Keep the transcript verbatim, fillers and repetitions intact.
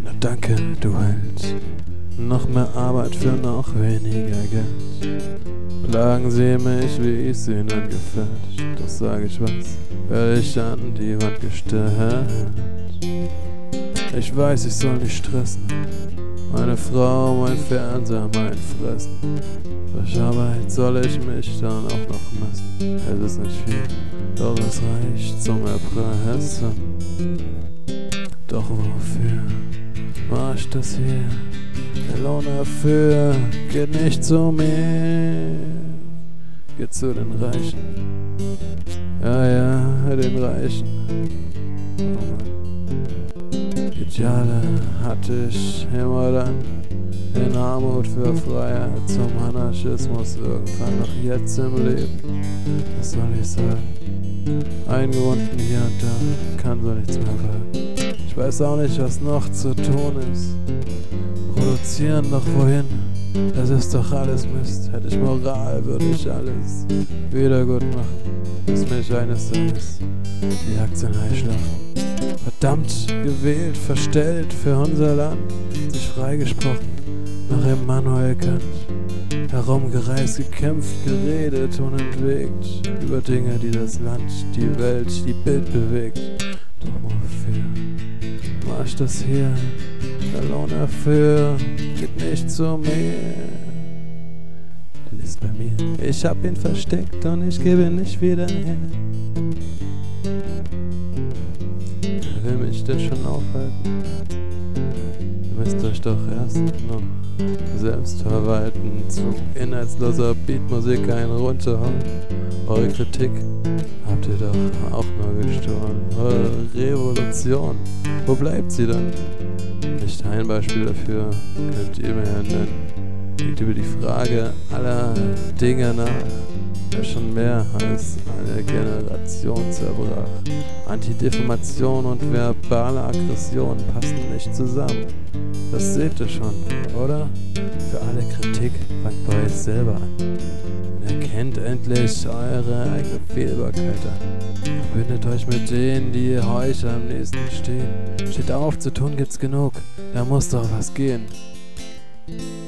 Na danke, du Held. Noch mehr Arbeit für noch weniger Geld. Plagen sie mich, wie es ihnen gefällt. Doch sag ich was, werde ich an die Wand gestellt. Ich weiß, ich soll nicht stressen. Meine Frau, mein Fernseher, mein Fressen. Durch Arbeit soll ich mich dann auch noch messen. Es ist nicht viel, doch es reicht zum Erpressen. Doch wofür mach ich das hier? Der Lohn dafür geht nicht zu mir, geht zu den Reichen. Ja, ja, den Reichen. Oh, Ideale hatte ich immer dann, in Armut für Freiheit, zum Anarchismus irgendwann noch jetzt im Leben. Was soll ich sagen? Eingebunden hier und da, kann so nichts mehr wagen. Ich weiß auch nicht, was noch zu tun ist. Produzieren doch wohin? Das ist doch alles Mist. Hätte ich Moral, würde ich alles wieder gut machen. Bis mich eines Tages die Aktien einschlafen. Verdammt, gewählt, verstellt für unser Land, sich freigesprochen nach Immanuel Kant. Herumgereist, gekämpft, geredet und entwegt über Dinge, die das Land, die Welt, die Bild bewegt. Doch wofür mach ich das hier? Der Lohn dafür geht nicht zu mir. Der ist bei mir. Ich hab ihn versteckt und ich gebe ihn nicht wieder her. Wer will mich denn schon aufhalten? Ihr müsst euch doch erst noch selbst verwalten. Zu inhaltsloser Beatmusik einen runterhauen. Eure Kritik habt ihr doch auch nur gestohlen. Eure Revolution, wo bleibt sie dann? Nicht ein Beispiel dafür könnt ihr mir nennen. Geht über die Frage aller Dinge nach, der schon mehr als eine Generation zerbrach. Antidefamation und verbale Aggression passen nicht zusammen. Das seht ihr schon, oder? Für alle Kritik fangt bei euch selber an. Erkennt endlich eure eigene Fehlbarkeit an. Verbündet euch mit denen, die euch am nächsten stehen. Steht auf, zu tun gibt's genug. Da muss doch was gehen.